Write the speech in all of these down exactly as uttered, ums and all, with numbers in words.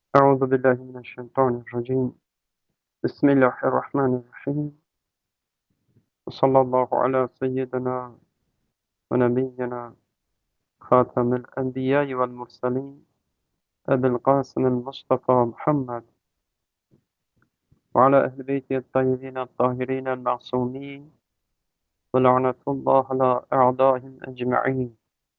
أعوذ بالله من الشيطان الرجيم بسم الله الرحمن الرحيم وصلى الله على سيدنا ونبينا خاتم الأنبياء والمرسلين أبي القاسم المصطفى محمد وعلى أهل بيته الطيبين الطاهرين المعصومين ولعنة الله على أعدائهم أجمعين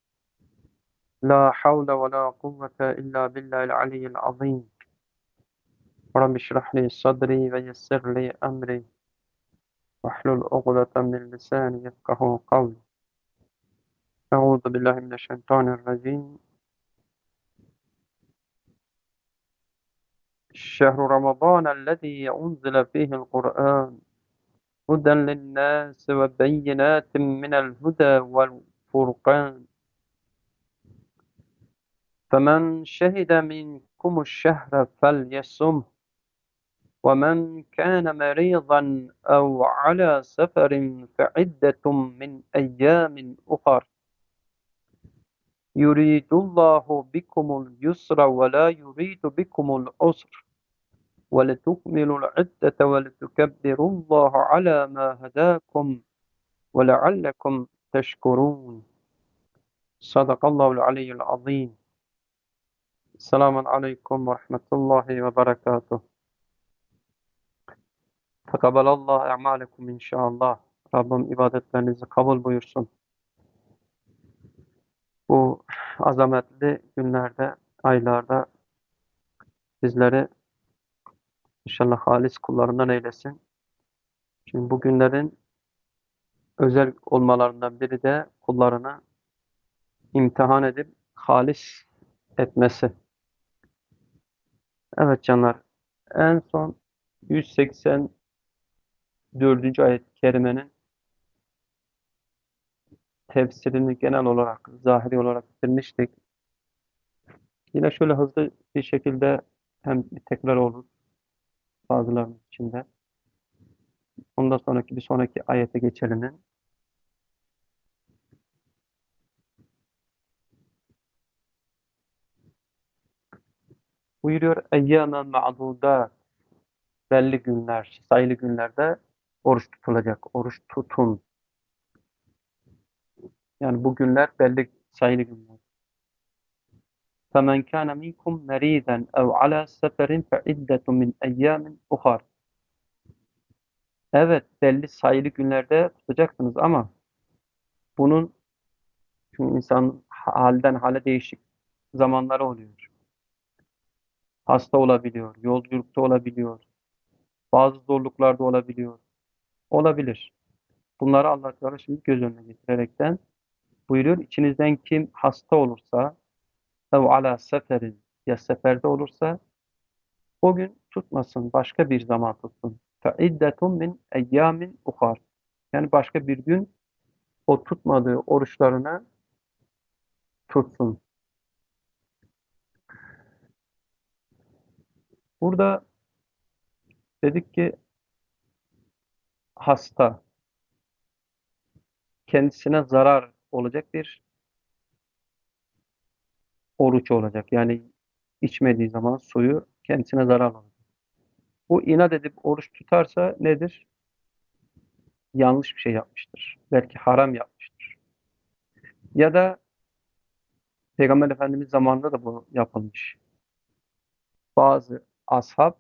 لا حول ولا قوة إلا بالله العلي العظيم رب اشرح لي صدري ويسر لي أمري واحلل عقدة من لساني يفقه قولي أعوذ بالله من الشيطان الرجيم شهر رمضان الذي أنزل فيه القرآن هدى للناس وبينات من الهدى والفرقان فمن شهد منكم الشهر فليصمه ومن كان مريضا أو على سفر فعدة من أيام أخر يريد الله بكم اليسر ولا يريد بكم العسر ولتكملوا العدة ولتكبروا الله على ما هداكم ولعلكم تشكرون صدق الله العلي العظيم. Selamun aleyküm ve rahmetullahi ve berekatuh. Tekabelallah e'malekum inşallah. Rabbim ibadetlerinizi kabul buyursun. Bu azametli günlerde, aylarda bizleri inşallah halis kullarından eylesin. Şimdi bu günlerin özel olmalarından biri de kullarını imtihan edip halis etmesi. Evet canlar, en son yüz seksen dördüncü ayet-i kerimenin tefsirini genel olarak, zahiri olarak bitirmiştik. Yine şöyle hızlı bir şekilde hem bir tekrar olur bazılarının içinde. Ondan sonraki bir sonraki ayete geçelim. Buyuruyor eyyâmen ma'dûdât, belli günler, sayılı günlerde oruç tutulacak. Oruç tutun. Yani bu günler belli sayılı günler. فَمَنْ كَانَ مِنْكُمْ مَرِيدًا اَوْ عَلَى سَفَرٍ فَعِدَّةٌ مِنْ اَيَّامٍ اُخَرٍ. Evet, belli sayılı günlerde tutacaksınız ama bunun, çünkü insan halden hale değişik zamanları oluyor. Hasta olabiliyor, yolculukta olabiliyor, bazı zorluklarda olabiliyor. Olabilir. Bunları Allah Teala şimdi göz önüne getirerekten buyuruyor. İçinizden kim hasta olursa ev ala seferin, ya seferde olursa o gün tutmasın, başka bir zaman tutsun. فَعِدَّةٌ min اَيَّامٍ اُخَرٍ. Yani başka bir gün o tutmadığı oruçlarına tutsun. Burada dedik ki hasta, kendisine zarar olacak bir oruç olacak. Yani içmediği zaman suyu kendisine zarar olacak. Bu inat edip oruç tutarsa nedir? Yanlış bir şey yapmıştır. Belki haram yapmıştır. Ya da Peygamber Efendimiz zamanında da bu yapılmış. Bazı ashab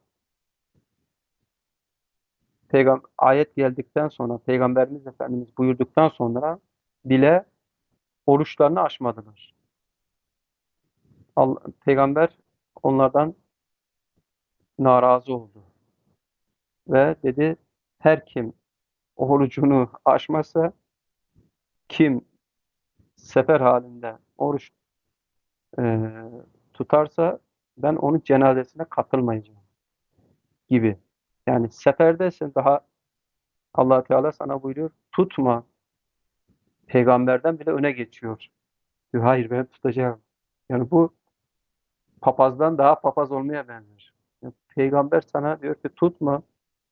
Peygam ayet geldikten sonra, Peygamberimiz Efendimiz buyurduktan sonra bile oruçlarını aşmadılar. Allah, Peygamber onlardan narazı oldu ve dedi her kim orucunu aşmazsa, kim sefer halinde oruç e, tutarsa ben onun cenazesine katılmayacağım gibi. Yani seferdeysen daha Allah Teala sana buyuruyor tutma. Peygamberden bile öne geçiyor. Diyor, hayır ben tutacağım. Yani bu papazdan daha papaz olmaya benzer. Yani Peygamber sana diyor ki tutma.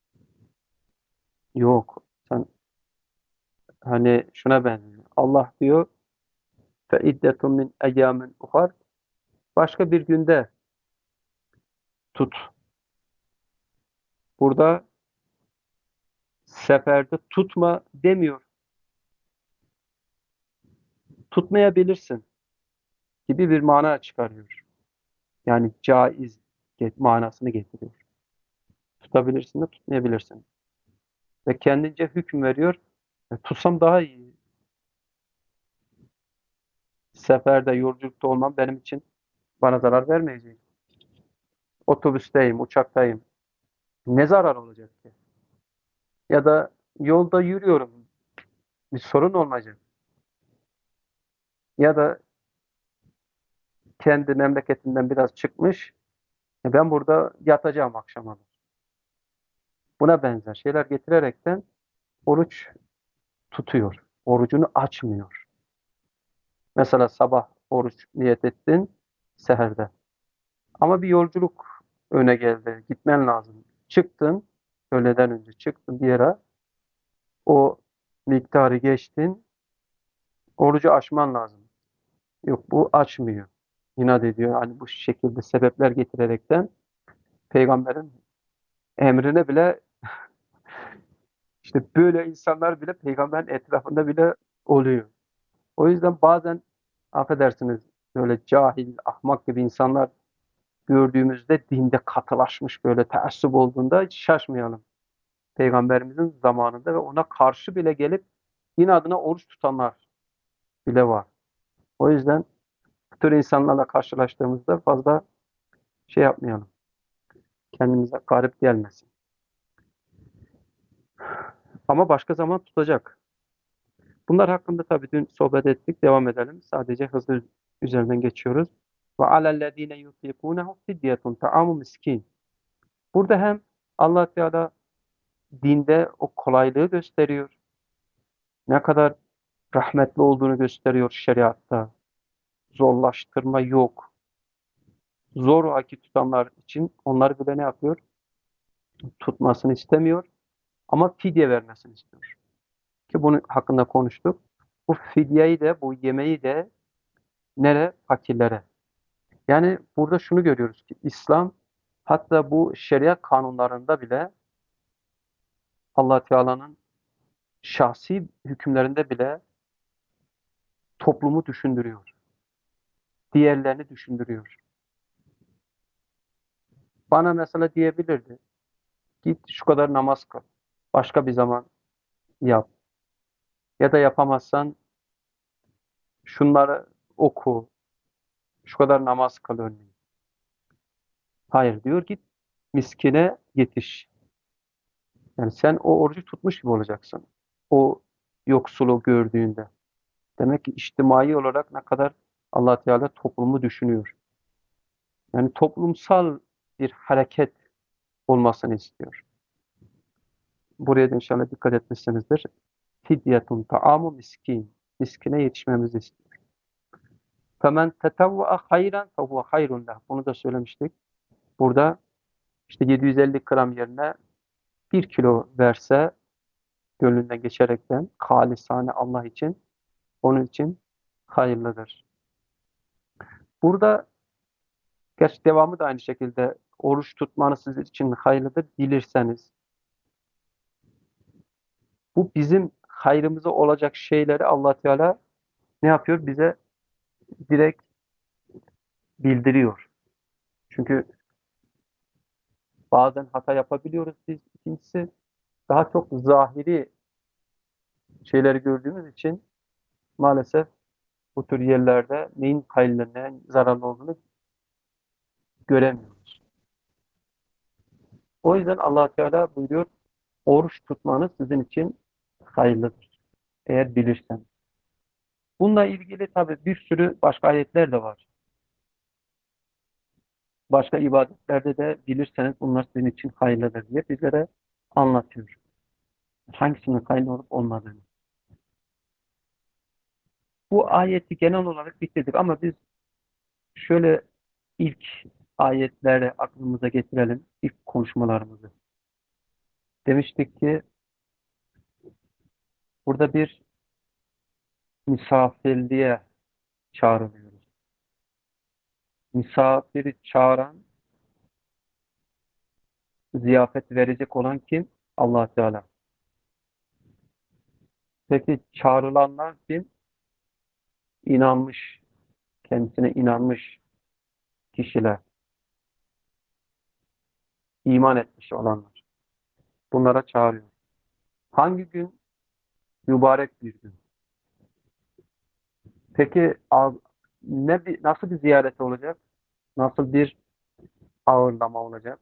Yok. Sen hani şuna benziyor. Allah diyor fe iddetun min eyamin uhar. Başka bir günde tut. Burada seferde tutma demiyor. Tutmayabilirsin gibi bir mana çıkarıyor. Yani caiz manasını getiriyor. Tutabilirsin de tutmayabilirsin. Ve kendince hüküm veriyor. E, tutsam daha iyi. Seferde, yolculukta olmam benim için bana zarar vermeyecek. Otobüsteyim, uçaktayım. Ne zarar olacak ki? Ya da yolda yürüyorum. Bir sorun olmayacak. Ya da kendi memleketinden biraz çıkmış. E, ben burada yatacağım akşama. Buna benzer şeyler getirerekten oruç tutuyor. Orucunu açmıyor. Mesela sabah oruç niyet ettin seherde. Ama bir yolculuk öne geldi. Gitmen lazım. Çıktın. Öğleden önce çıktın bir yere. O miktarı geçtin. Orucu aşman lazım. Yok, bu açmıyor. İnat ediyor. Hani bu şekilde sebepler getirerekten peygamberin emrine bile işte böyle insanlar bile peygamberin etrafında bile oluyor. O yüzden bazen affedersiniz böyle cahil, ahmak gibi insanlar gördüğümüzde dinde katılaşmış böyle teessüp olduğunda hiç şaşmayalım. Peygamberimizin zamanında ve ona karşı bile gelip din adına oruç tutanlar bile var. O yüzden bu tür insanlarla karşılaştığımızda fazla şey yapmayalım. Kendimize garip gelmesin. Ama başka zaman tutacak. Bunlar hakkında tabii dün sohbet ettik. Devam edelim. Sadece hızlı üzerinden geçiyoruz. Ve alellezine yutikunehu fidyetun ta'amu miskin. Burada hem Allah Teala dinde o kolaylığı gösteriyor. Ne kadar rahmetli olduğunu gösteriyor şeriatta. Zorlaştırma yok. Zoraki tutanlar için onlar bile ne yapıyor? Tutmasını istemiyor ama fidye vermesini istiyor. Ki bunun hakkında konuştuk. Bu fidyeyi de, bu yemeği de nere? Fakirlere. Yani burada şunu görüyoruz ki İslam hatta bu şeriat kanunlarında bile Allah Teala'nın şahsi hükümlerinde bile toplumu düşündürüyor. Diğerlerini düşündürüyor. Bana mesela diyebilirdi. Git şu kadar namaz kıl. Başka bir zaman yap. Ya da yapamazsan şunları oku. Şu kadar namaz kıl örneğin. Hayır diyor, git miskine yetiş. Yani sen o orucu tutmuş gibi olacaksın. O yoksulu gördüğünde. Demek ki içtimai olarak ne kadar Allah Teala toplumu düşünüyor. Yani toplumsal bir hareket olmasını istiyor. Buraya da inşallah dikkat etmişsinizdir. Fidyetun ta'amu miskin. Miskine yetişmemizi istiyor. Femen tetevva'a hayran fehuve hayrun leh. Bunu da söylemiştik. Burada işte yedi yüz elli gram yerine bir kilo verse gönlünden geçerekten halisane Allah için onun için hayırlıdır. Burada gerçi devamı da aynı şekilde oruç tutmanız sizin için hayırlıdır bilirseniz. Bu bizim hayrımıza olacak şeyleri Allah Teala ne yapıyor? Bize direkt bildiriyor. Çünkü bazen hata yapabiliyoruz biz. İkincisi daha çok zahiri şeyleri gördüğümüz için maalesef bu tür yerlerde neyin hayırlı, neyin zararlı olduğunu göremiyoruz. O yüzden Allah Teala buyuruyor, oruç tutmanız sizin için hayırlıdır. Eğer bilirseniz. Bununla ilgili tabii bir sürü başka ayetler de var. Başka ibadetlerde de bilirseniz bunlar sizin için hayırlıdır diye bizlere anlatıyor. Hangisinin hayırlı olup olmadığını. Bu ayeti genel olarak bitirdik ama biz şöyle ilk ayetleri aklımıza getirelim, ilk konuşmalarımızı. Demiştik ki burada bir misafirliğe çağrılıyoruz. Misafiri çağıran, ziyafet verecek olan kim? Allah Teala. Peki çağrılanlar kim? İnanmış, kendisine inanmış kişiler, iman etmiş olanlar. Bunlara çağırıyor. Hangi gün? Mübarek bir gün. Peki al- ne bir, nasıl bir ziyaret olacak? Nasıl bir ağırlama olacak?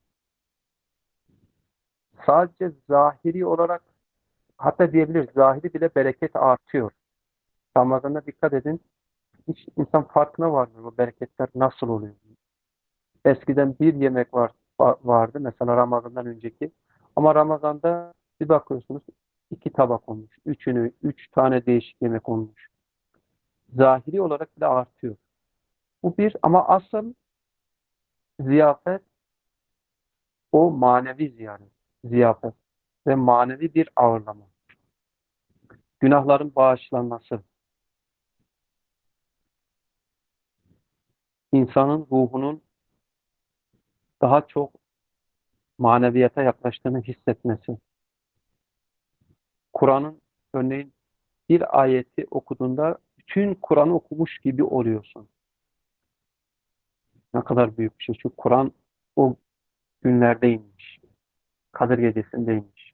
Sadece zahiri olarak, hatta diyebiliriz zahiri bile bereket artıyor. Ramazan'a dikkat edin. Hiç insan farkına varmıyor bu bereketler nasıl oluyor. Eskiden bir yemek var va- vardı mesela Ramazan'dan önceki. Ama Ramazan'da bir bakıyorsunuz iki tabak olmuş. Üçünü, üç tane değişik yemek olmuş. Zahiri olarak bile artıyor. Bu bir ama asıl ziyafet o manevi ziyaret, ziyafet ve manevi bir ağırlama. Günahların bağışlanması, insanın ruhunun daha çok maneviyata yaklaştığını hissetmesi. Kur'an'ın örneğin bir ayeti okuduğunda bütün Kur'an'ı okumuş gibi oluyorsun. Ne kadar büyük bir şey. Çünkü Kur'an o günlerde inmiş. Kadir gecesinde inmiş.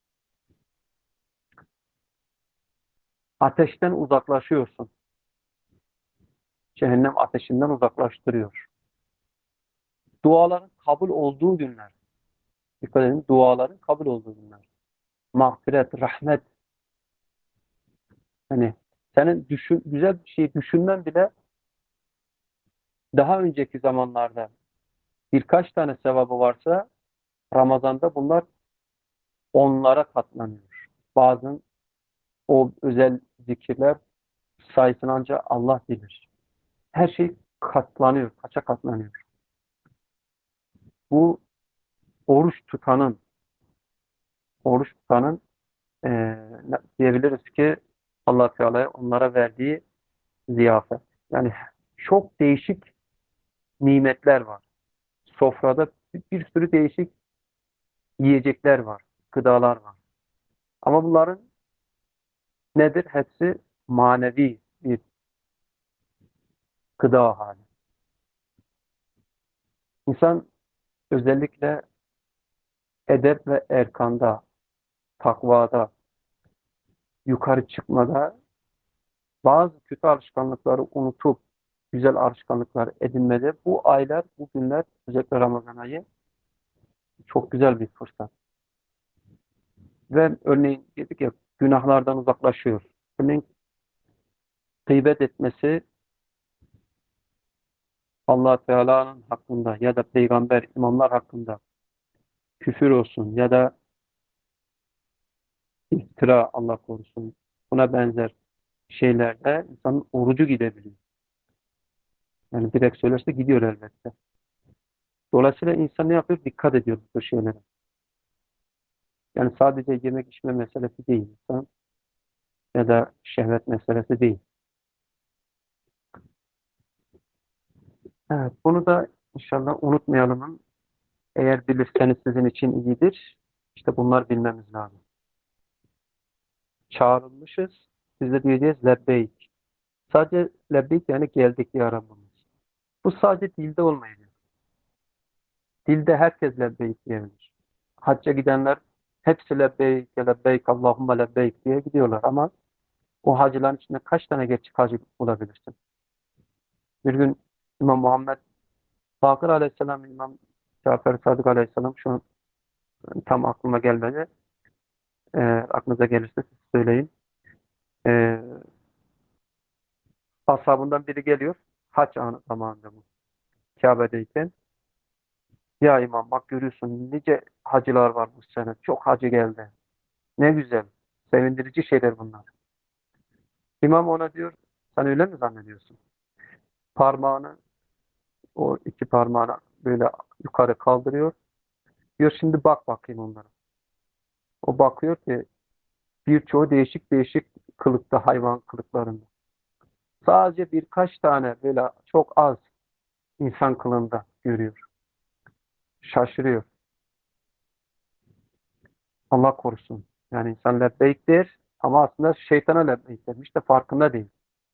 Ateşten uzaklaşıyorsun. Cehennem ateşinden uzaklaştırıyor. Duaların kabul olduğu günler. Dikkat edin, duaların kabul olduğu günler. Mağfiret, rahmet. Hani senin düşün, güzel bir şey düşünmen bile daha önceki zamanlarda birkaç tane sevabı varsa Ramazan'da bunlar onlara katlanıyor. Bazen o özel zikirler sayısını ancak Allah bilir. Her şey katlanıyor, kaça katlanıyor. Bu oruç tutanın, oruç tutanın eee, diyebiliriz ki Allah Teala'ya onlara verdiği ziyafet. Yani çok değişik nimetler var. Sofrada bir bir sürü değişik yiyecekler var, gıdalar var. Ama bunların nedir? Hepsi manevi bir gıda hali. İnsan özellikle edep ve erkanda, takvada, yukarı çıkmada bazı kötü alışkanlıkları unutup güzel alışkanlıklar edinmede bu aylar, bu günler, özellikle Ramazan ayı çok güzel bir fırsat. Ve örneğin dedik ya günahlardan uzaklaşıyor. Örneğin gıybet etmesi Allah Teala'nın hakkında ya da peygamber, imamlar hakkında küfür olsun ya da iftira Allah korusun buna benzer şeylerde insanın orucu gidebiliyor. Yani direkt söylerse gidiyor elbette. Dolayısıyla insan ne yapıyor? Dikkat ediyor bu şeylere. Yani sadece yemek içme meselesi değil insan ya da şehvet meselesi değil. Evet, bunu da inşallah unutmayalım. Eğer bilirseniz sizin için iyidir. İşte bunlar bilmemiz lazım. Çağrılmışız. Biz de diyeceğiz lebbeyk. Sadece lebbeyk yani geldik ya Rabbimiz. Bu sadece dilde olmayacak. Dilde herkes lebbeyk diyebilir. Hacca gidenler hepsi lebbeyk ya lebbeyk Allahümme lebbeyk diye gidiyorlar ama o hacıların içinde kaç tane gerçek hacı bulabilirsin? Bir gün İmam Muhammed Bakır Aleyhisselam, İmam Cafer Sadık Aleyhisselam şu an tam aklıma gelmedi. Ee, aklınıza gelirse siz söyleyin. Ee, ashabından biri geliyor. Haç anı zamanında bu. Kabe'deyken. Ya imam bak görüyorsun nice hacılar var bu sene. Çok hacı geldi. Ne güzel. Sevindirici şeyler bunlar. İmam ona diyor sen öyle mi zannediyorsun? Parmağını o iki parmağını böyle yukarı kaldırıyor. Diyor şimdi bak bakayım onlara. O bakıyor ki birçoğu değişik değişik kılıkta hayvan kılıklarında. Sadece birkaç tane böyle çok az insan kılığında görüyor. Şaşırıyor. Allah korusun. Yani insan lebbeyk der ama aslında şeytana lebbeyk demiş de farkında değil.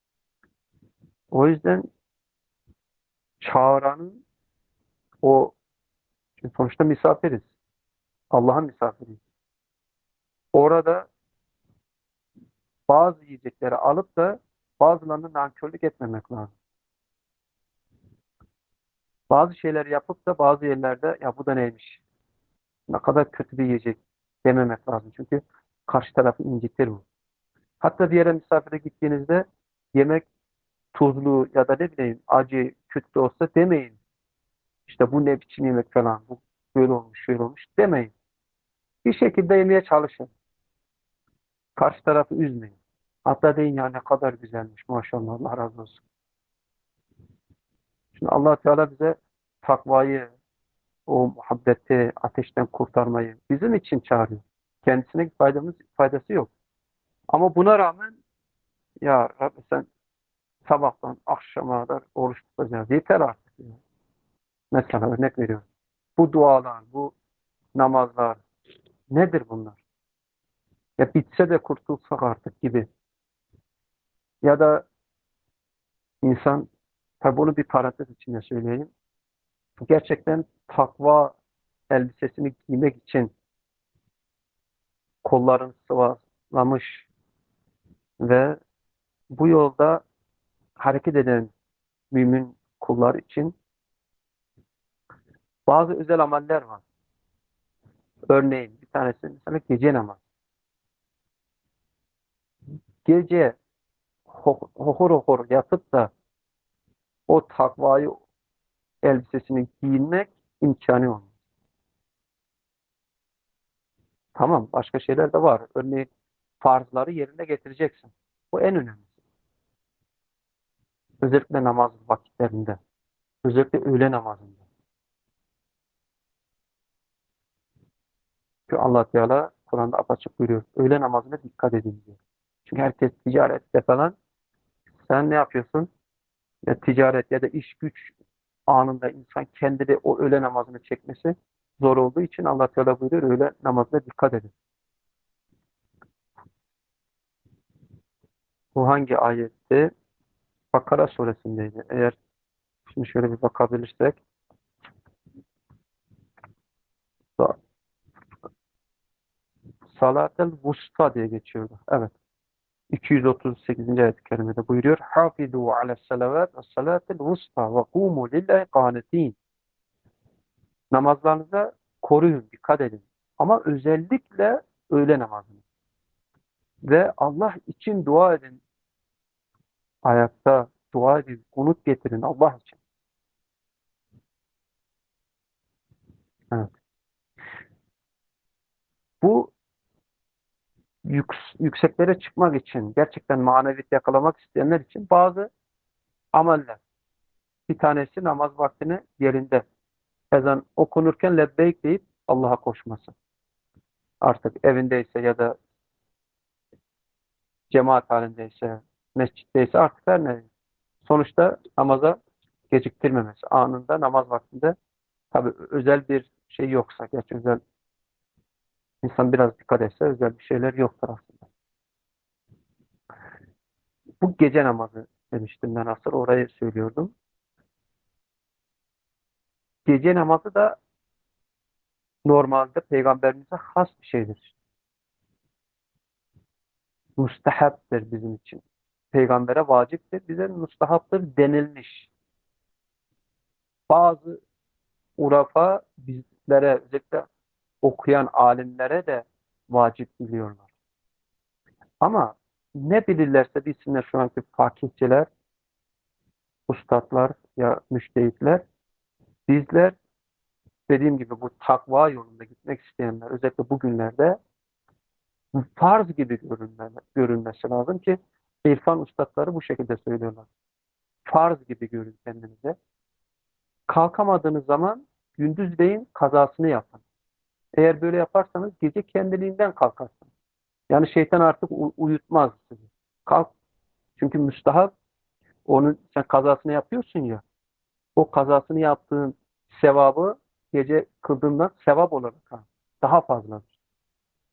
O yüzden çağıranın o çünkü sonuçta misafiriz. Allah'ın misafiriyiz. Orada bazı yiyecekleri alıp da bazılarını nankörlük etmemek lazım. Bazı şeyler yapıp da bazı yerlerde ya bu da neymiş? Ne kadar kötü bir yiyecek dememek lazım. Çünkü karşı tarafı incitir bu. Hatta bir yere misafire gittiğinizde yemek tuzlu ya da ne bileyim acı, kötü de olsa demeyin. İşte bu ne biçim yemek falan, bu böyle olmuş, şöyle olmuş demeyin. Bir şekilde yemeye çalışın. Karşı tarafı üzmeyin. Hatta deyin ya ne kadar güzelmiş maşallah Allah razı olsun. Şimdi Allah Teala bize takvayı, o muhabbeti, ateşten kurtarmayı bizim için çağırıyor. Kendisine faydamız, faydası yok. Ama buna rağmen ya Rabbi sen sabahtan akşama kadar oruç tutacağız. Yeter artık. Ya. Mesela örnek veriyorum. Bu dualar, bu namazlar nedir bunlar? Ya bitse de kurtulsak artık gibi. Ya da insan, tabi bunu bir parantez içinde söyleyeyim. Gerçekten takva elbisesini giymek için kollarını sıvaslamış ve bu yolda hareket eden mümin kullar için bazı özel ameller var. Örneğin bir tanesi mesela gece namazı. Gece ho- hohor hohor yatıp da o takvayı elbisesini giyinmek imkanı olmaz. Tamam, başka şeyler de var. Örneğin farzları yerine getireceksin. Bu en önemlisi. Özellikle namaz vakitlerinde. Özellikle öğle namazında. Çünkü Allah Teala Kur'an'da apaçık buyuruyor. Öğle namazına dikkat edin diyor. Çünkü herkes ticarette falan. Sen ne yapıyorsun? Ya ticaret ya da iş güç anında insan kendini o öğle namazını çekmesi zor olduğu için Allah Teala buyuruyor öğle namazına dikkat edin. Bu hangi ayetti? Bakara suresindeydi. Eğer şimdi şöyle bir bakabilirsek Salatel Vusta diye geçiyordu. Evet. iki yüz otuz sekizinci ayet-i kerimede buyuruyor. Hafizu ala salavat ve salatel vusta ve kumu lillahi kanetin. Namazlarınıza koruyun, dikkat edin. Ama özellikle öğle namazını. Ve Allah için dua edin. Ayakta dua edin, kunut getirin Allah için. Evet. Bu yük, yükseklere çıkmak için, gerçekten maneviyat yakalamak isteyenler için bazı ameller. Bir tanesi namaz vaktini yerinde. Ezan okunurken lebbeyk deyip Allah'a koşması. Artık evindeyse ya da cemaat halindeyse, mescitteyse artık her ne. Sonuçta namaza geciktirmemesi. Anında namaz vaktinde tabii özel bir şey yoksa, gerçi özel insan biraz dikkat etse özel bir şeyler yoktur aslında. Bu gece namazı demiştim ben asıl orayı söylüyordum. Gece namazı da normalde peygamberimize has bir şeydir. Müstehaptır bizim için. Peygambere vaciptir, bize müstehaptır denilmiş. Bazı urafa bizlere özellikle okuyan alimlere de vacip biliyorlar. Ama ne bilirlerse bilsinler şu anki fakihçiler, ustadlar ya müştehitler, bizler dediğim gibi bu takva yolunda gitmek isteyenler özellikle bugünlerde farz gibi görünme, görünmesi lazım ki İrfan ustadları bu şekilde söylüyorlar. Farz gibi görün kendinize. Kalkamadığınız zaman gündüzleyin kazasını yapın. Eğer böyle yaparsanız gece kendiliğinden kalkarsınız. Yani şeytan artık u- uyutmaz sizi. Kalk. Çünkü müstahap onun sen kazasını yapıyorsun ya. O kazasını yaptığın sevabı gece kıldığından sevap olarak al. Daha fazladır.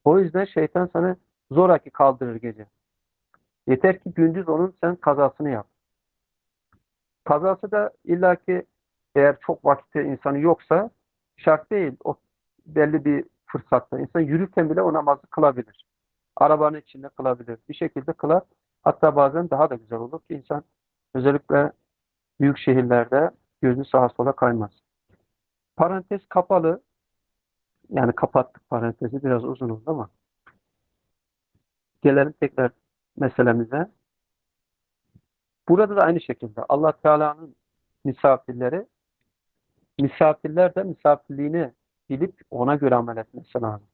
O yüzden şeytan sana zoraki kaldırır gece. Yeter ki gündüz onun sen kazasını yap. Kazası da illaki eğer çok vakitte insanı yoksa şart değil. O belli bir fırsatta. İnsan yürürken bile o namazı kılabilir. Arabanın içinde kılabilir. Bir şekilde kılar. Hatta bazen daha da güzel olur ki insan özellikle büyük şehirlerde gözü sağa sola kaymaz. Parantez kapalı. Yani kapattık parantezi. Biraz uzun oldu ama gelelim tekrar meselemize. Burada da aynı şekilde Allah Teala'nın misafirleri, misafirler de misafirliğini bilip ona göre amel etmesi lazım.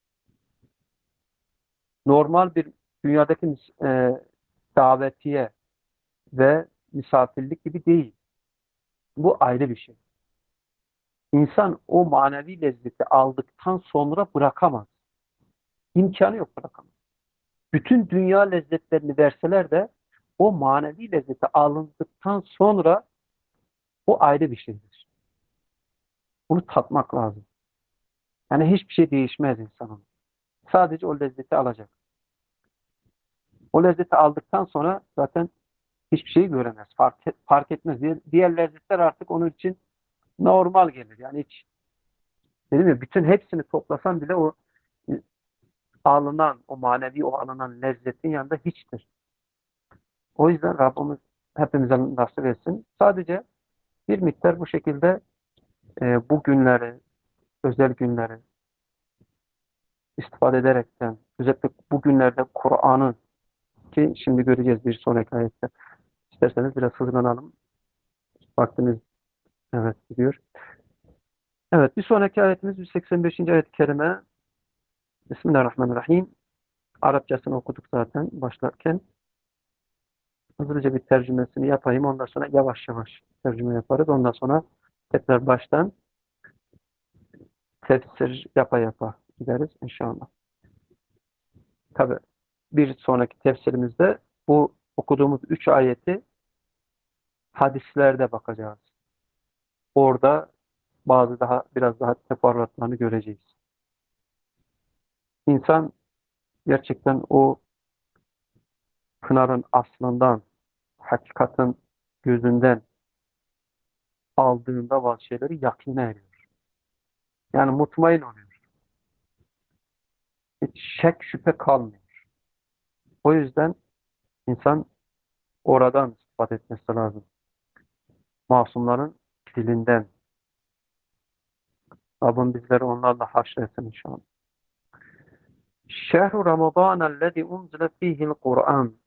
Normal bir dünyadaki mis- e, davetiye ve misafirlik gibi değil. Bu ayrı bir şey. İnsan o manevi lezzeti aldıktan sonra bırakamaz. İmkanı yok bırakamaz. Bütün dünya lezzetlerini verseler de o manevi lezzeti alındıktan sonra o ayrı bir şeydir. Bunu tatmak lazım. Yani hiçbir şey değişmez insanın. Sadece o lezzeti alacak. O lezzeti aldıktan sonra zaten hiçbir şeyi göremez. Fark, et- fark etmez. Diğer, diğer lezzetler artık onun için normal gelir. Yani hiç dedim ya bütün hepsini toplasan bile o e, alınan, o manevi o alınan lezzetin yanında hiçtir. O yüzden Rabbimiz hepimize nasip etsin. Sadece bir miktar bu şekilde e, bu günleri, özel günleri istifade ederekten, özellikle bu günlerde Kur'an'ı ki şimdi göreceğiz bir sonraki ayette. İsterseniz biraz hızlanalım. Vaktimiz evet gidiyor. Evet bir sonraki ayetimiz yüz seksen beşinci ayet-i kerime. Bismillahirrahmanirrahim. Arapçasını okuduk zaten başlarken. Hızlıca bir tercümesini yapayım. Ondan sonra yavaş yavaş tercüme yaparız. Ondan sonra tekrar baştan tefsir yapa yapa gideriz inşallah. Tabi bir sonraki tefsirimizde bu okuduğumuz üç ayeti hadislerde bakacağız. Orada bazı daha biraz daha teferruatlarını göreceğiz. İnsan gerçekten o pınarın aslından, hakikatin gözünden aldığında bazı şeyleri yakine eriyor. Yani mutmain oluyor. Hiç şek şüphe kalmıyor. O yüzden insan oradan istifade etmesi lazım. Masumların dilinden. Rabbim bizleri onlarla haşretsin inşallah. Şehru Ramazan ellezî unzile fîhil Kur'an.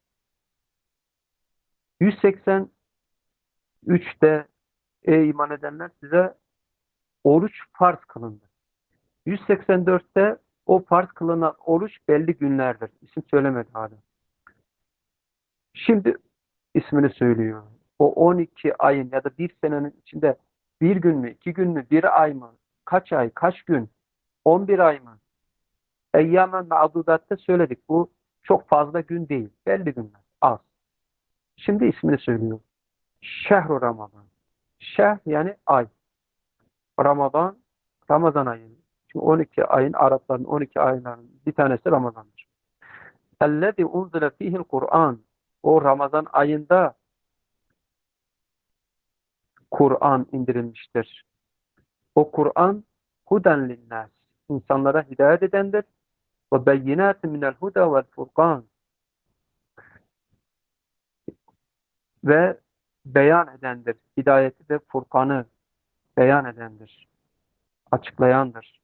yüz seksen üçte ey iman edenler size oruç farz kılındı. yüz seksen dörtte o farz kılınan oruç belli günlerdir. İsim söylemedi hala. Şimdi ismini söylüyor. O on iki ayın ya da bir senenin içinde bir gün mü, iki gün mü, bir ay mı, kaç ay, kaç gün, on bir ay mı? Eyyamen ma'dudatte söyledik. Bu çok fazla gün değil. Belli günler. Az. Şimdi ismini söylüyor. Şehru Ramazan. Şehr yani ay. Ramazan, Ramazan ayı. Çünkü on iki ayın, Arapların on iki aylarının bir tanesi Ramazan'dır. Ellezî unzile fîhil Kur'an. O Ramazan ayında Kur'an indirilmiştir. O Kur'an huden linnâs. İnsanlara hidayet edendir. Ve beyinâtin minel huda vel furkan. Ve beyan edendir. Hidayeti ve Furkan'ı beyan edendir. Açıklayandır.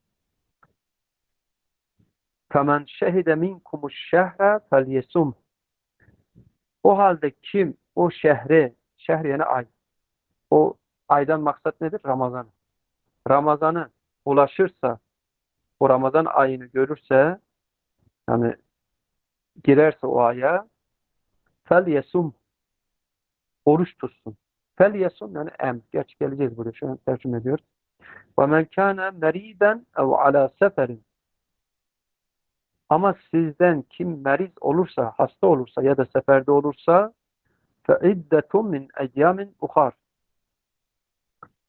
فَمَنْ شَهِدَ مِنْكُمُ الشَّهْرَ فَلْيَسُمْ. O halde kim o şehri, şehri yani ay, o aydan maksat nedir? Ramazan. Ramazan'ı ulaşırsa, o Ramazan ayını görürse, yani girerse o aya, فَلْيَسُمْ. Oruç tutsun. فَلْيَسُمْ yani em. Geç geleceğiz buraya. Şu an tercüme ediyoruz. وَمَنْ كَانَ مَر۪يدًا اَوْ عَلَى سَفَرٍ. Ama sizden kim meriz olursa, hasta olursa ya da seferde olursa فَاِدَّةٌ مِنْ اَيَّامٍ اُخَارٍ.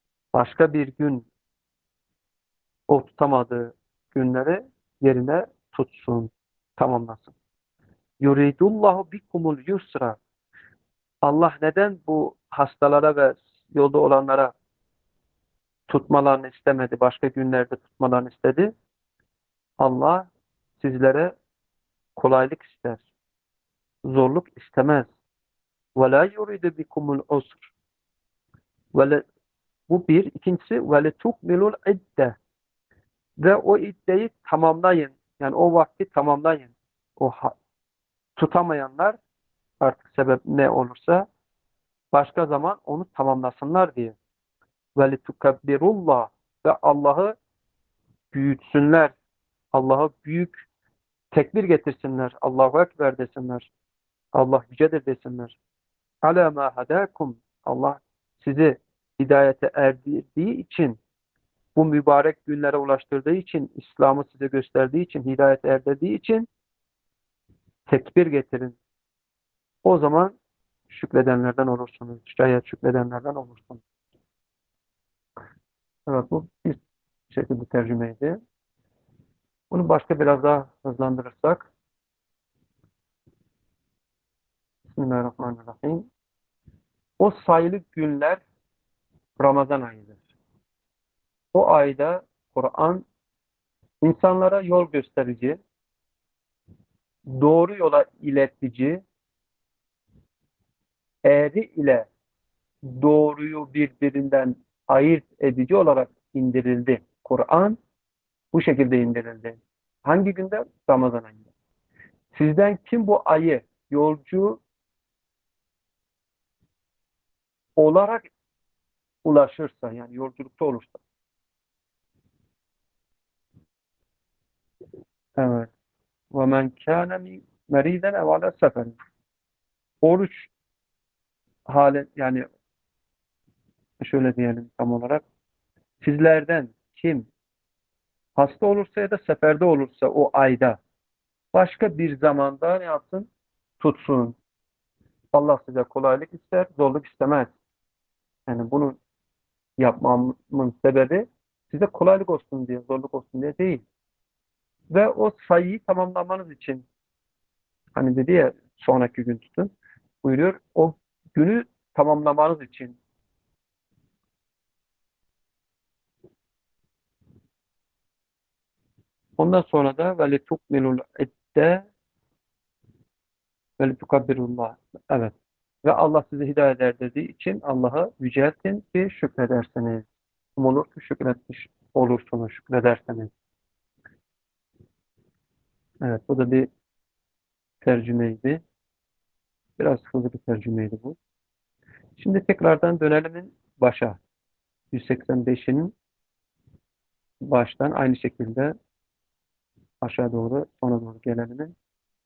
Başka bir gün o tutamadığı günleri yerine tutsun, tamamlasın. Yuridullahu bikumul yusra. Allah neden bu hastalara ve yolda olanlara tutmalarını istemedi, başka günlerde tutmalarını istedi? Allah sizlere kolaylık ister, zorluk istemez. وَلَا يُرِدُ بِكُمُ الْعُسْرِ. Ve bu bir. İkincisi وَلَتُكْمِلُوا الْعِدَّةِ. Ve o iddeyi tamamlayın. Yani o vakti tamamlayın. O ha- tutamayanlar artık sebep ne olursa başka zaman onu tamamlasınlar diye. وَلِتُكَبِّرُوا. Ve Allah'ı büyütsünler. Allah'a büyük tekbir getirsinler. Allahu Ekber desinler. Allah yücedir desinler. Alâ mâ hadâkum. Allah sizi hidayete erdirdiği için, bu mübarek günlere ulaştırdığı için, İslam'ı size gösterdiği için, hidayete erdirdiği için tekbir getirin. O zaman şükredenlerden olursunuz. Şayet şükredenlerden olursunuz. Evet, bu bir şekilde tercümeydi. Bunu başka biraz daha hızlandırırsak. Bismillahirrahmanirrahim. O sayılı günler Ramazan ayıdır. O ayda Kur'an insanlara yol gösterici, doğru yola iletici, eğri ile doğruyu birbirinden ayırt edici olarak indirildi. Kur'an bu şekilde indirildi. Hangi günde? Ramazan ayında. Sizden kim bu ayı yolcu olarak ulaşırsa, yani yolculukta olursa. Evet. وَمَنْ كَانَ مَرِيدًا اَوْ عَلَى سَفَرٍ. Oruç hali, yani şöyle diyelim tam olarak. Sizlerden kim hasta olursa ya da seferde olursa o ayda başka bir zamanda ne yapsın? Tutsun. Allah size kolaylık ister, zorluk istemez. Yani bunu yapmamın sebebi size kolaylık olsun diye, zorluk olsun diye değil. Ve o sayıyı tamamlamanız için, hani dedi ya sonraki gün tutun, buyuruyor. O günü tamamlamanız için. Ondan sonra da ve litukmilul idde ve litukabbirullah. Evet. Ve Allah sizi hidayet erdirdiği için Allah'a yüceltin ki şükrederseniz. Umulur ki şükretmiş olursunuz, şükrederseniz. Evet, bu da bir tercümeydi. Biraz hızlı bir tercümeydi bu. Şimdi tekrardan dönelim başa. yüz seksen beşin baştan aynı şekilde aşağı doğru, sona doğru gelelim.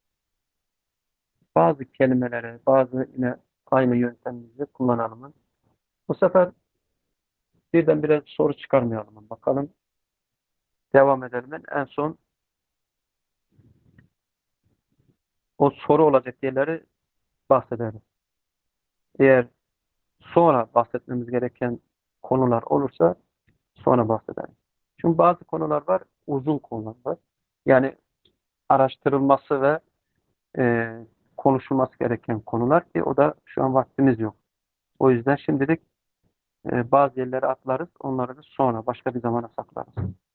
Bazı kelimelere, bazı yine aynı yöntemimizi kullanalım. Bu sefer birdenbire soru çıkarmayalım. Bakalım. Devam edelim. En son o soru olacak yerleri bahsedelim. Eğer sonra bahsetmemiz gereken konular olursa sonra bahsedelim. Çünkü bazı konular var, uzun konular var. Yani araştırılması ve e, konuşulması gereken konular ki o da şu an vaktimiz yok. O yüzden şimdilik e, bazı yerlere atlarız, onları da sonra başka bir zamana saklarız.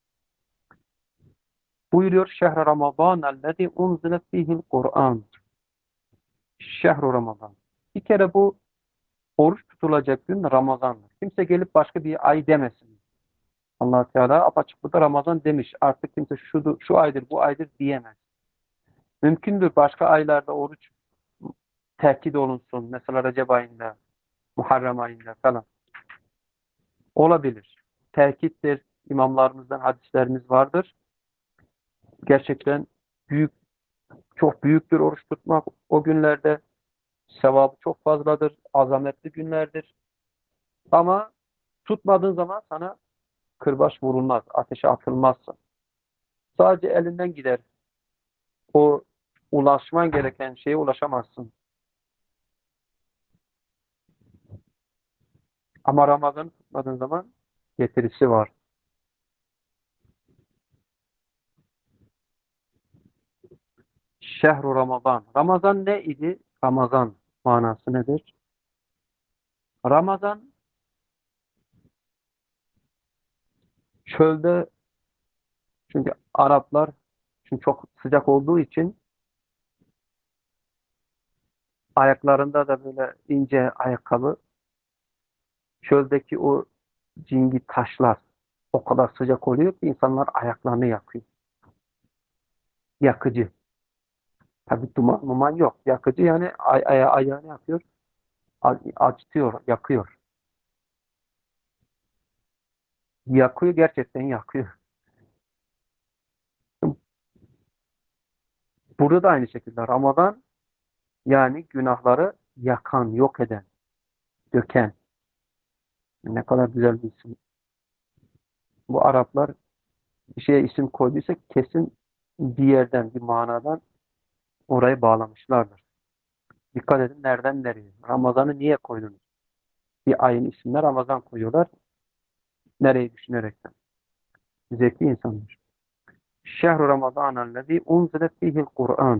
Buyuruyor Şehr-i Ramazan ellezî unzile fîhil Kur'an. Şehr-i Ramazan. Bir kere bu oruç tutulacak gün Ramazan'dır. Kimse gelip başka bir ay demesin. Allah Teala apaçık burada Ramazan demiş. Artık kimse şu, şu aydır, bu aydır diyemez. Mümkündür başka aylarda oruç tehkid olunsun. Mesela Recep ayında, Muharrem ayında falan. Olabilir. Tehkittir. İmamlarımızdan hadislerimiz vardır. Gerçekten büyük, çok büyüktür oruç tutmak. O günlerde sevabı çok fazladır. Azametli günlerdir. Ama tutmadığın zaman sana kırbaç vurulmaz. Ateşe atılmazsın. Sadece elinden gider. O ulaşman gereken şeye ulaşamazsın. Ama Ramazan'ı tutmadığın zaman getirisi var. Şehru Ramazan. Ramazan ne idi? Ramazan manası nedir? Ramazan çölde, çünkü Araplar, çünkü çok sıcak olduğu için ayaklarında da böyle ince ayakkabı, çöldeki o cingi taşlar o kadar sıcak oluyor ki insanlar ayaklarını yakıyor. Yakıcı. Tabii duman, muman yok. Yakıcı yani ay aya ayağını yapıyor, a- acıtıyor, yakıyor. Yakıyor, gerçekten yakıyor. Burada da aynı şekilde Ramazan, yani günahları yakan, yok eden, döken. Ne kadar güzel bir isim. Bu Araplar bir şeye isim koyduysa kesin bir yerden, bir manadan orayı bağlamışlardır. Dikkat edin, nereden nereye? Ramazan'ı niye koydunuz? Bir ayın ismine Ramazan koyuyorlar. Nereyi düşünerekten. Zeki insanlar. Şehru Ramazan'ellezî unzile fîhil Kur'an.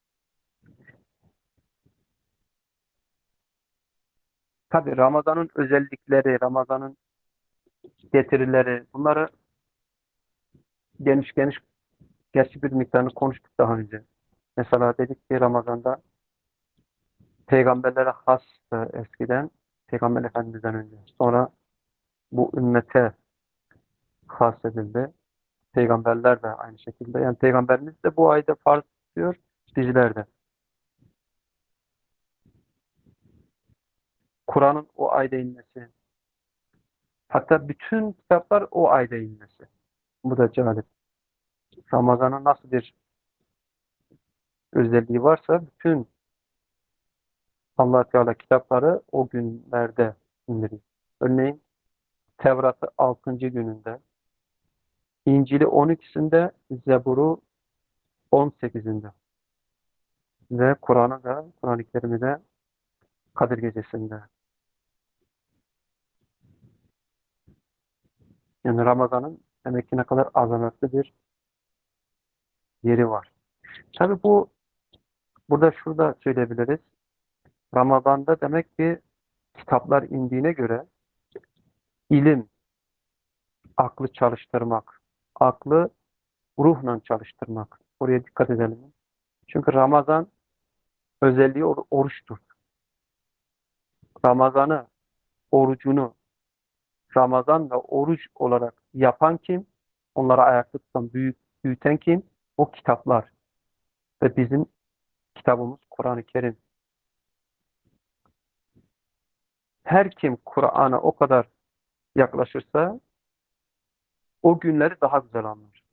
Tabi Ramazan'ın özellikleri, Ramazan'ın getirileri, bunları geniş geniş, gerçi bir miktarını konuştuk daha önce. Mesela dedik ki Ramazan'da peygamberlere hastı eskiden, Peygamber Efendimiz'den önce. Sonra bu ümmete has edildi. Peygamberler de aynı şekilde. Yani Peygamberimiz de bu ayda farz tutuyor, bizler de. Kur'an'ın o ayda inmesi, hatta bütün kitaplar o ayda inmesi. Bu da cazip. Ramazan'ın nasıl bir özelliği varsa bütün Allah Teala kitapları o günlerde indiriyor. Örneğin Tevrat'ı altıncı gününde, İncil'i on ikisinde, Zebur'u on sekizinde ve Kur'an'ı da, Kur'an-ı Kerim'i de Kadir Gecesi'nde. Yani Ramazan'ın demek ki ne kadar azametli bir yeri var. Tabii bu, burada şurada söyleyebiliriz. Ramazan'da demek ki kitaplar indiğine göre ilim, aklı çalıştırmak, aklı ruhla çalıştırmak. Oraya dikkat edelim. Çünkü Ramazan özelliği or- oruçtur. Ramazan'ı, orucunu Ramazan ve oruç olarak yapan kim? Onları ayakta tutan, büyük, büyüten kim? O kitaplar. Ve bizim kitabımız Kur'an-ı Kerim. Her kim Kur'an'a o kadar yaklaşırsa o günleri daha güzel anlar.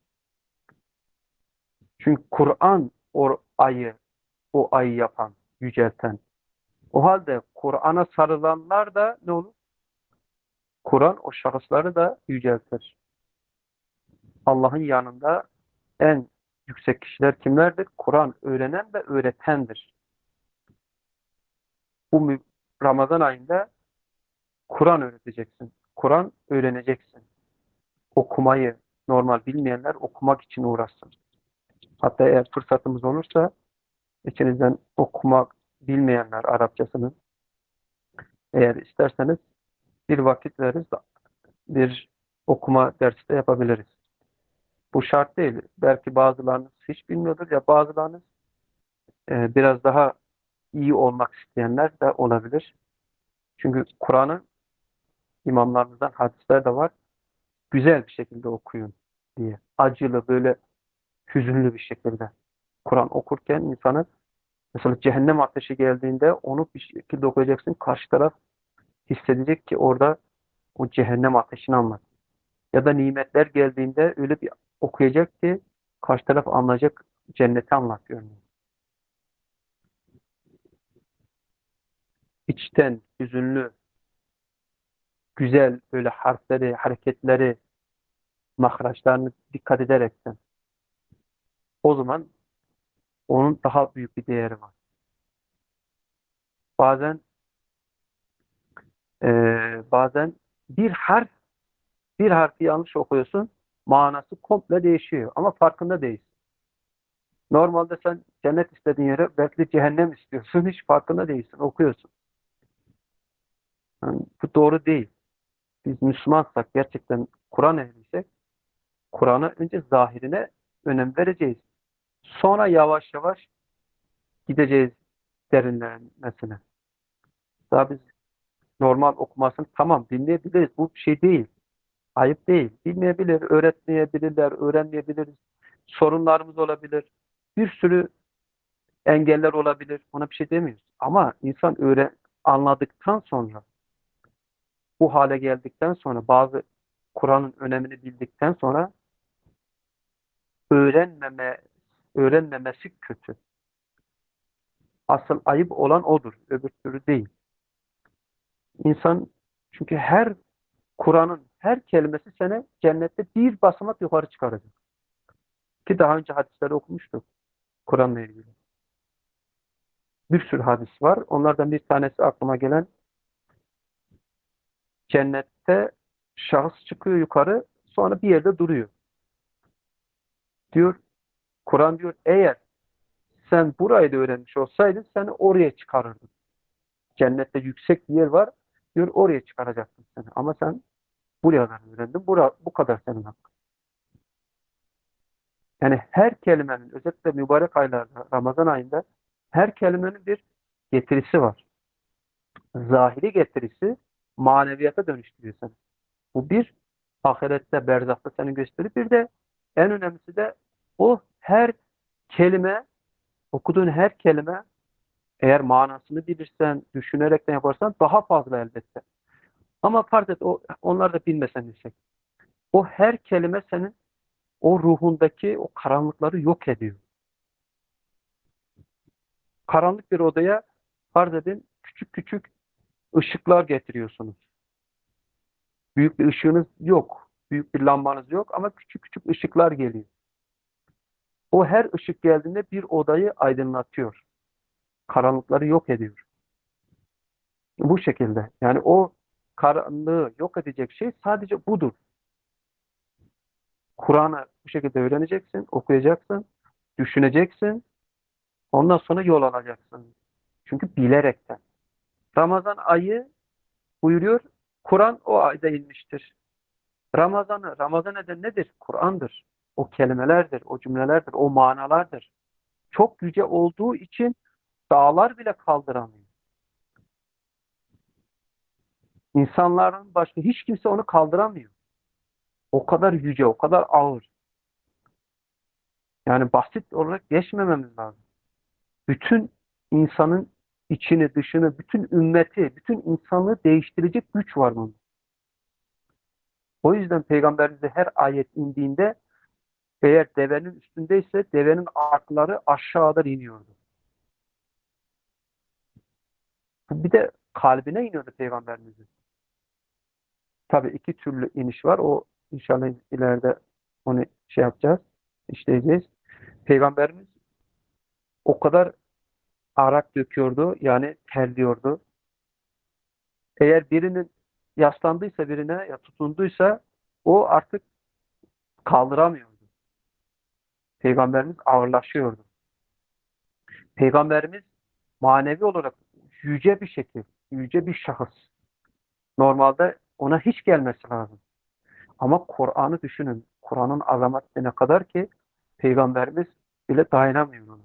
Çünkü Kur'an o ayı, o ayı yapan, yücelten. O halde Kur'an'a sarılanlar da ne olur? Kur'an o şahısları da yüceltir. Allah'ın yanında en yüksek kişiler kimlerdir? Kur'an öğrenen ve öğretendir. Bu mü- Ramazan ayında Kur'an öğreteceksin. Kur'an öğreneceksin. Okumayı normal bilmeyenler okumak için uğraşsın. Hatta eğer fırsatımız olursa içinizden okumak bilmeyenler Arapçasını, eğer isterseniz bir vakit veririz, bir okuma dersi de yapabiliriz. Bu şart değil. Belki bazılarınız hiç bilmiyordur, ya bazılarınız e, biraz daha iyi olmak isteyenler de olabilir. Çünkü Kur'an'ı imamlarımızdan hadisler de var. Güzel bir şekilde okuyun diye. Acılı, böyle hüzünlü bir şekilde. Kur'an okurken insanı, mesela cehennem ateşi geldiğinde onu bir şekilde okuyacaksın. Karşı taraf hissedecek ki orada o cehennem ateşini anlat. Ya da nimetler geldiğinde öyle bir okuyacak ki karşı taraf anlayacak, cenneti anlatıyor. İçten, hüzünlü, güzel böyle harfleri, hareketleri, mahraçlarını dikkat ederekten. O zaman onun daha büyük bir değeri var. Bazen eee, bazen bir harf, bir harfi yanlış okuyorsun, manası komple değişiyor ama farkında değilsin. Normalde sen cennet istediğin yere belki cehennem istiyorsun. Hiç farkında değilsin. Okuyorsun. Yani bu doğru değil. Biz Müslümansak, gerçekten Kur'an ehliysek, Kur'an'a önce zahirine önem vereceğiz. Sonra yavaş yavaş gideceğiz derinlemesine. Daha biz normal okumasını tamam dinleyebiliriz. Bu bir şey değil. Ayıp değil. Bilmeyebilir, öğretmeyebilirler, öğrenmeyebiliriz. Sorunlarımız olabilir. Bir sürü engeller olabilir. Ona bir şey demiyoruz. Ama insan öğren anladıktan sonra, bu hale geldikten sonra, bazı Kur'an'ın önemini bildikten sonra öğrenmeme, öğrenmemesi kötü. Asıl ayıp olan odur. Öbür türlü değil. İnsan, çünkü her Kur'an'ın her kelimesi seni cennette bir basamak yukarı çıkaracak. Ki daha önce hadisleri okumuştuk Kur'an'la ilgili. Bir sürü hadis var. Onlardan bir tanesi aklıma gelen, cennette şahıs çıkıyor yukarı, sonra bir yerde duruyor. Diyor, Kur'an diyor, eğer sen burayı da öğrenmiş olsaydın seni oraya çıkarırdım. Cennette yüksek bir yer var. Diyor, oraya çıkaracaktım seni. Ama sen buraya kadar öğrendin. Bura, bu kadar senin hakkın. Yani her kelimenin, özellikle mübarek aylarda, Ramazan ayında, her kelimenin bir getirisi var. Zahiri getirisi maneviyata dönüştürüyor seni. Bu bir, ahirette, berzakta seni gösterir. Bir de en önemlisi de o her kelime, okuduğun her kelime, eğer manasını bilirsen, düşünerekten yaparsan daha fazla elbette. Ama farz et o, onlar da bilmesen desek. O her kelime senin o ruhundaki o karanlıkları yok ediyor. Karanlık bir odaya farz edin küçük küçük ışıklar getiriyorsunuz. Büyük bir ışığınız yok. Büyük bir lambanız yok ama küçük küçük ışıklar geliyor. O her ışık geldiğinde bir odayı aydınlatıyor. Karanlıkları yok ediyor. Bu şekilde. Yani o karanlığı yok edecek şey sadece budur. Kur'an'ı bu şekilde öğreneceksin, okuyacaksın, düşüneceksin. Ondan sonra yol alacaksın. Çünkü bilerekten. Ramazan ayı buyuruyor, Kur'an o ayda inmiştir. Ramazan'ı, Ramazan eden nedir? Kur'an'dır. O kelimelerdir, o cümlelerdir, o manalardır. Çok yüce olduğu için dağlar bile kaldıramıyor. İnsanların başka hiç kimse onu kaldıramıyor. O kadar yüce, o kadar ağır. Yani basit olarak geçmememiz lazım. Bütün insanın içini, dışını, bütün ümmeti, bütün insanlığı değiştirecek güç var bunun. O yüzden Peygamberimize her ayet indiğinde, eğer devenin üstündeyse devenin ayakları aşağıda iniyordu. Bir de kalbine iniyordu Peygamberimizin. Tabii iki türlü iniş var. O inşallah ileride onu şey yapacağız, işleyeceğiz. Peygamberimiz o kadar arak döküyordu, yani terliyordu. Eğer birinin yaslandıysa, birine ya tutunduysa, o artık kaldıramıyordu. Peygamberimiz ağırlaşıyordu. Peygamberimiz manevi olarak yüce bir şekil, yüce bir şahıs. Normalde ona hiç gelmesi lazım. Ama Kur'an'ı düşünün. Kur'an'ın azameti ne kadar ki Peygamberimiz bile dayanamıyor ona.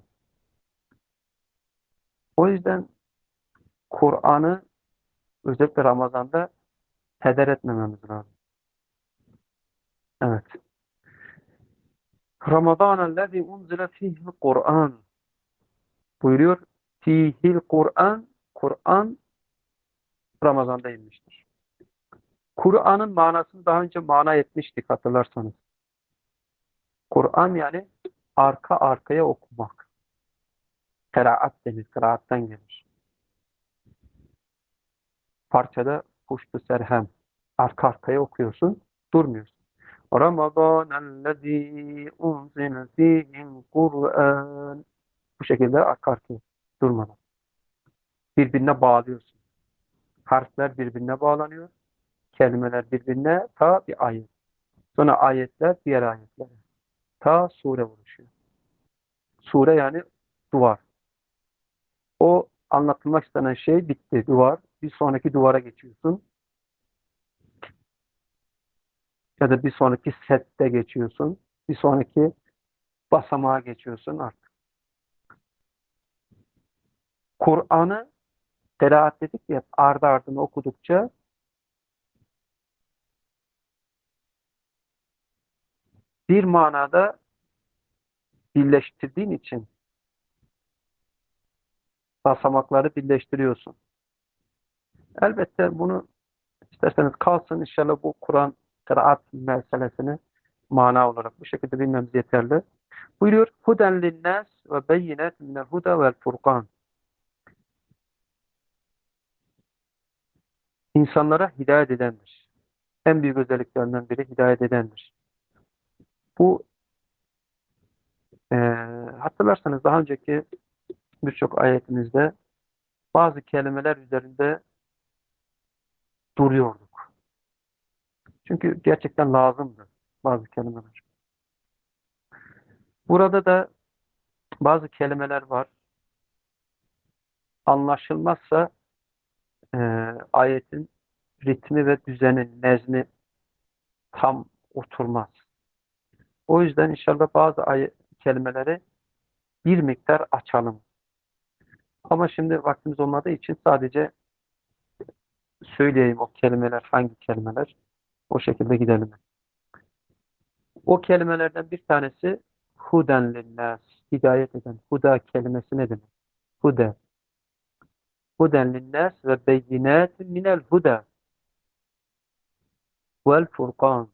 O yüzden Kur'an'ı özellikle Ramazan'da heder etmememiz lazım. Evet. Ramazan'ellezî unzile fîhil Kur'an buyuruyor. Fîhil Kur'an, Kur'an Ramazan'da inmiştir. Kur'an'ın manasını daha önce mana etmiştik, hatırlarsanız. Kur'an yani arka arkaya okumak. Kıraat denir, kıraattan gelir. Parçada puştu serhem. Arka arkaya okuyorsun, durmuyorsun. Ramazanellezî unzile fîhil Kur'an. Bu şekilde arka arkaya durmadan. Birbirine bağlıyorsun. Harfler birbirine bağlanıyor. Kelimeler birbirine, ta bir ayet. Sonra ayetler diğer ayetlere. Ta sure oluşuyor. Sure yani duvar. O anlatılmak istenen şey bitti. Duvar. Bir sonraki duvara geçiyorsun. Ya da bir sonraki sette geçiyorsun. Bir sonraki basamağa geçiyorsun artık. Kur'an'ı kıraat dedik ya, ardı ardına okudukça bir manada birleştirdiğin için basamakları birleştiriyorsun. Elbette bunu isterseniz kalsın, inşallah bu Kur'an kıraat meselesini mana olarak bu şekilde bilmemiz yeterli. Buyuruyor, huden linnas ve beyinet minel huda vel furkan. İnsanlara hidayet edendir. En büyük özelliklerinden biri hidayet edendir. Bu e, hatırlarsanız daha önceki birçok ayetimizde bazı kelimeler üzerinde duruyorduk. Çünkü gerçekten lazımdı bazı kelimeler. Burada da bazı kelimeler var. Anlaşılmazsa e, ayetin ritmi ve düzeni, nezni tam oturmaz. O yüzden inşallah bazı ayet kelimeleri bir miktar açalım. Ama şimdi vaktimiz olmadığı için sadece söyleyeyim o kelimeler hangi kelimeler. O şekilde gidelim. O kelimelerden bir tanesi huden linnas, hidayet eden. Huda kelimesi ne demek? Huda. Huden linnas ve beyinatin minel huda vel furkan.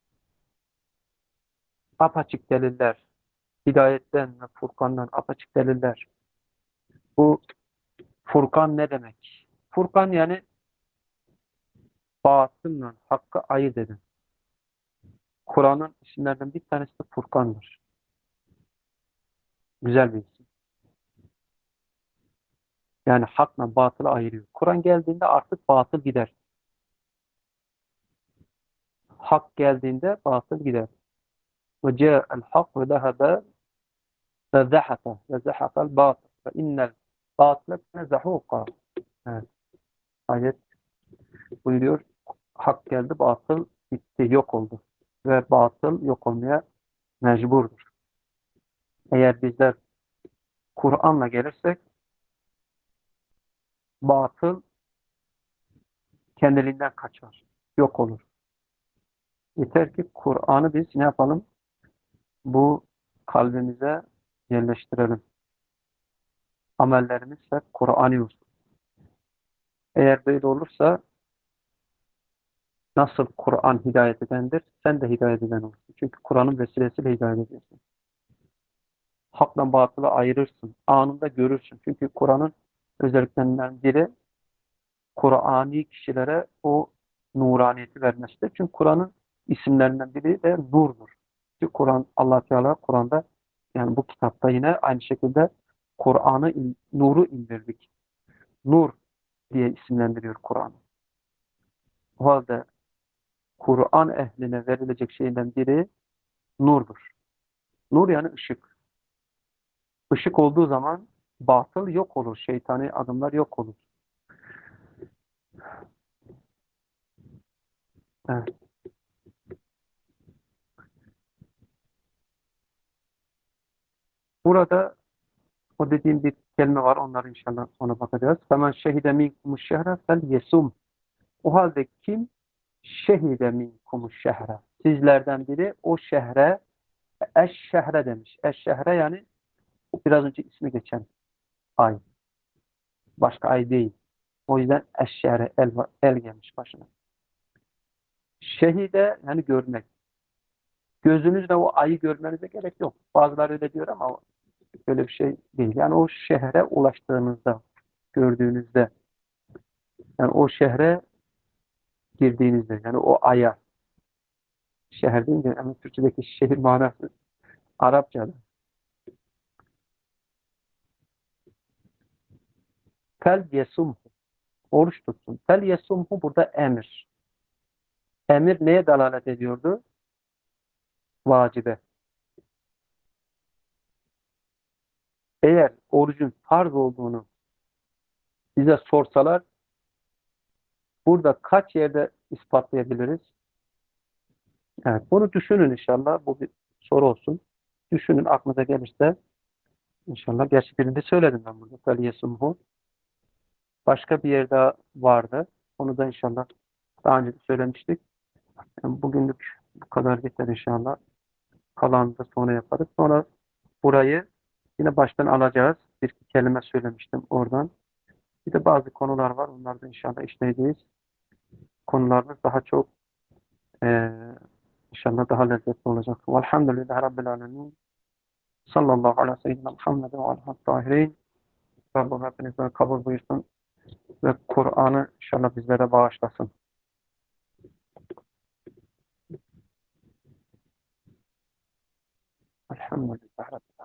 Apaçık deliller. Hidayetten ve Furkan'dan apaçık deliller. Bu Furkan ne demek? Furkan yani batılla hakkı ayırt eden. Kur'an'ın isimlerden bir tanesi de Furkan'dır. Güzel bir isim. Yani hakla batılı ayırıyor. Kur'an geldiğinde artık batıl gider. Hak geldiğinde batıl gider. Ve ca'el hak ve zehebe ve zehaka ve zehakal batıl ve innel batıle zahuka. Evet, ayet buyuruyor. Hak geldi, batıl gitti, yok oldu. Ve batıl yok olmaya mecburdur. Eğer bizler Kur'an'la gelirsek batıl kendiliğinden kaçar, yok olur. Yeter ki Kur'an'ı biz ne yapalım? Bu kalbimize yerleştirelim. Amellerimiz hep Kur'an'ı olsun. Eğer böyle olursa nasıl Kur'an hidayet edendir, sen de hidayet eden olursun. Çünkü Kur'an'ın vesilesiyle hidayet ediyorsun. Hakla batılı ayırırsın. Anında görürsün. Çünkü Kur'an'ın özelliklerinden biri Kur'ani kişilere o nuraniyeti vermesidir. Çünkü Kur'an'ın isimlerinden biri de nurdur. Çünkü Kur'an, Allah Teala Kur'an'da, yani bu kitapta yine aynı şekilde Kur'an'ı in- nuru indirdik. Nur diye isimlendiriyor Kur'an. O halde Kur'an ehline verilecek şeyden biri nurdur. Nur yani ışık. Işık olduğu zaman batıl yok olur. Şeytani adımlar yok olur. Evet. Burada o dediğim bir kelime var. Onları inşallah sonra bakacağız. Femen şehide minkumuş şehre fel yesum. O halde kim şehide minkumuş şehre. Sizlerden biri o şehre, eş şehre demiş. Eş şehre yani biraz önce ismi geçen ay. Başka ay değil. O yüzden eş şehre el, el gelmiş başına. Şehide yani görmek. Gözünüzle o ayı görmenize gerek yok. Bazıları öyle diyor ama öyle bir şey değil. Yani o şehre ulaştığınızda, gördüğünüzde, yani o şehre girdiğinizde, yani o aya, şehir deyince yani Türkçedeki şehir manası Arapçada. Fel yesum, oruç tutsun. Fel yesumhu burada emir. Emir neye dalalet ediyordu? Vacibe. Eğer orucun farz olduğunu bize sorsalar burada kaç yerde ispatlayabiliriz? Evet, bunu düşünün inşallah. Bu bir soru olsun. Düşünün aklınıza gelirse inşallah. Gerçi birini söyledim ben burada. Feliyesumhu. Başka bir yerde vardı. Onu da inşallah daha önce de söylemiştik. Yani bugünlük bu kadar yeter inşallah. Kalanını da sonra yaparız. Sonra burayı yine baştan alacağız. Bir iki kelime söylemiştim oradan. Bir de bazı konular var. Onları da inşallah işleyeceğiz. Konularımız daha çok eee inşallah daha lezzetli olacak. Velhamdülillahi Rabbil alemin. Sallallahu aleyhi ve seyyidina Muhammed ve aleyhi tahirin. Rabbim hepinizden kabul buyursun ve Kur'an'ı inşallah bizlere bağışlasın. Elhamdülillah.